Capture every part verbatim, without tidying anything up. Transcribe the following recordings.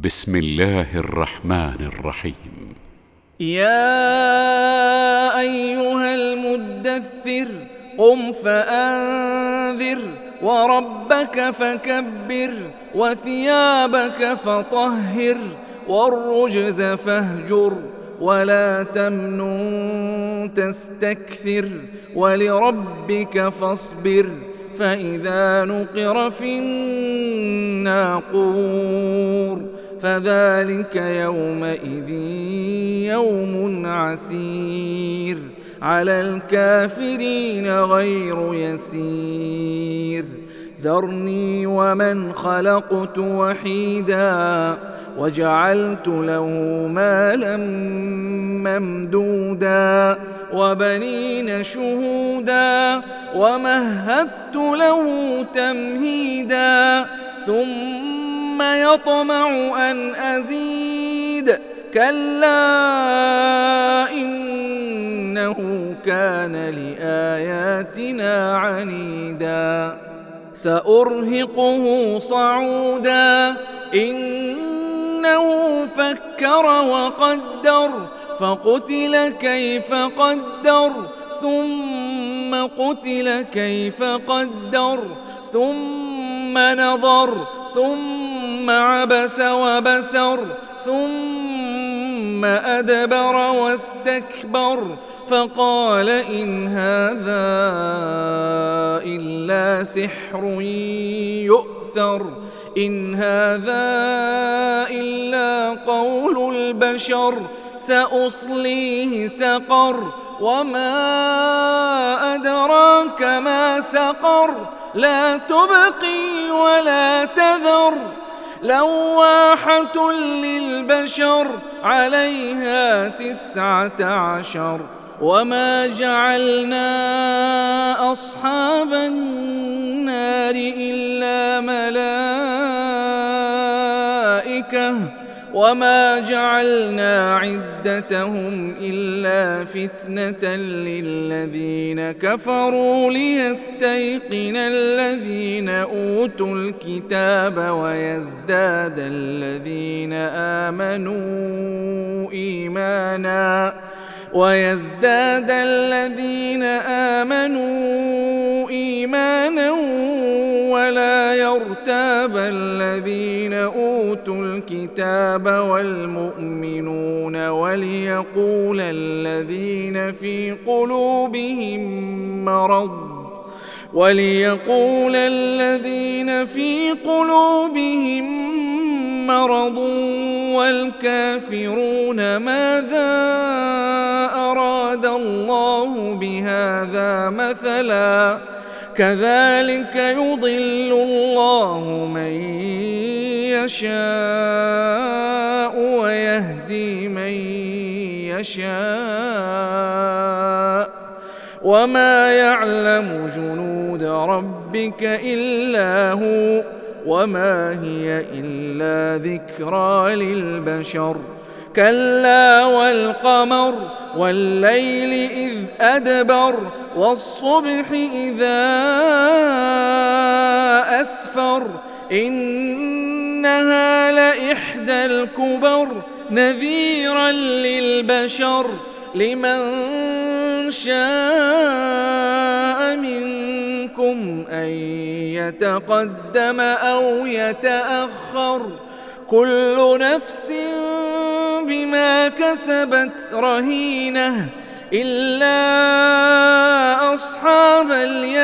بسم الله الرحمن الرحيم. يا أيها المدثر قم فأنذر وربك فكبر وثيابك فطهر والرجز فاهجر ولا تمنن تستكثر ولربك فاصبر فإذا نقر في الناقور فذلك يومئذ يوم عسير على الكافرين غير يسير ذرني ومن خلقت وحيدا وجعلت له مالا ممدودا وبنين شهودا ومهدت له تمهيدا ثم يطمع أن أزيد كلا إنه كان لآياتنا عنيدا سأرهقه صعودا إنه فكر وقدر فقتل كيف قدر ثم قتل كيف قدر ثم نظر ثم عبس وبسر ثم أدبر واستكبر فقال إن هذا إلا سحر يؤثر إن هذا إلا قول البشر سأصليه سقر وما أدراك ما سقر لا تبقي ولا تذر لواحة للبشر عليها تسعة عشر وما جعلنا أصحاب النار إلا ملائكة وما جعلنا عدتهم إلا فتنة للذين كفروا ليستيقن الذين أوتوا الكتاب ويزداد الذين آمنوا إيمانا ويزداد الذين آمنوا إيمانا ولا يرتاب الذين أوتوا الكتاب والمؤمنون وليقول الذين في قلوبهم مرض وليقول الذين في قلوبهم مرض والكافرون ماذا أراد الله بهذا مثلا كذلك يضل الله من يشاء ويهدي من يشاء وما يعلم جنود ربك إلا هو وما هي إلا ذكرى للبشر كلا والقمر والليل إذ أدبر والصبح إذا أسفر إنها لإحدى الكبر نذيرا للبشر لمن شاء منكم أن يتقدم أو يتأخر كل نفس بما كسبت رهينة إلا أصحاب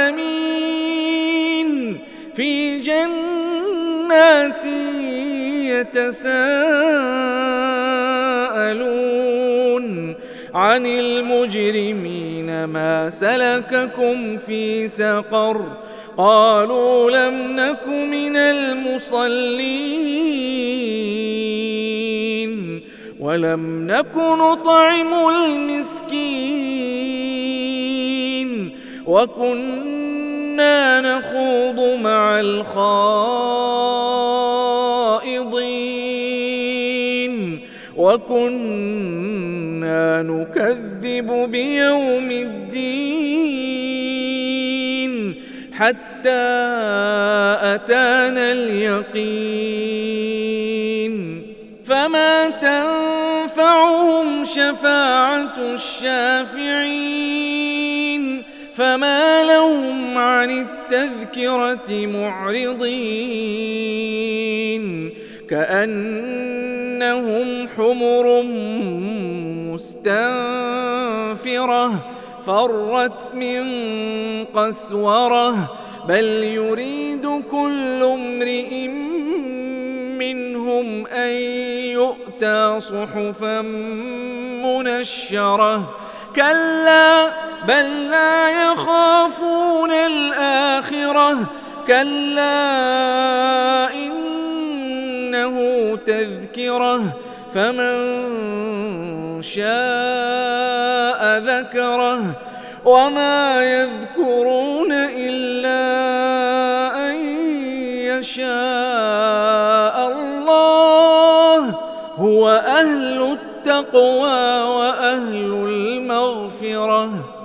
اليمين في جنات يتساءلون عن المجرمين ما سلككم في سقر قالوا لم نك من المصلين ولم نك نطعم المسكين وكنا نخوض مع الخائضين وكنا نكذب بيوم الدين حتى أتانا اليقين فما تنفعهم شفاعة الشافعين فما لهم عن التذكرة معرضين كأنهم حمر مستنفرة فرت من قسورة بل يريد كل امرئ منهم أن يؤتى صحفا منشرة كلا بل لا يخافون الآخرة كلا إنه تذكرة فمن شاء ذكره وما يذكرون إلا أن يشاء الله هو أهل التقوى وأهل المغفرة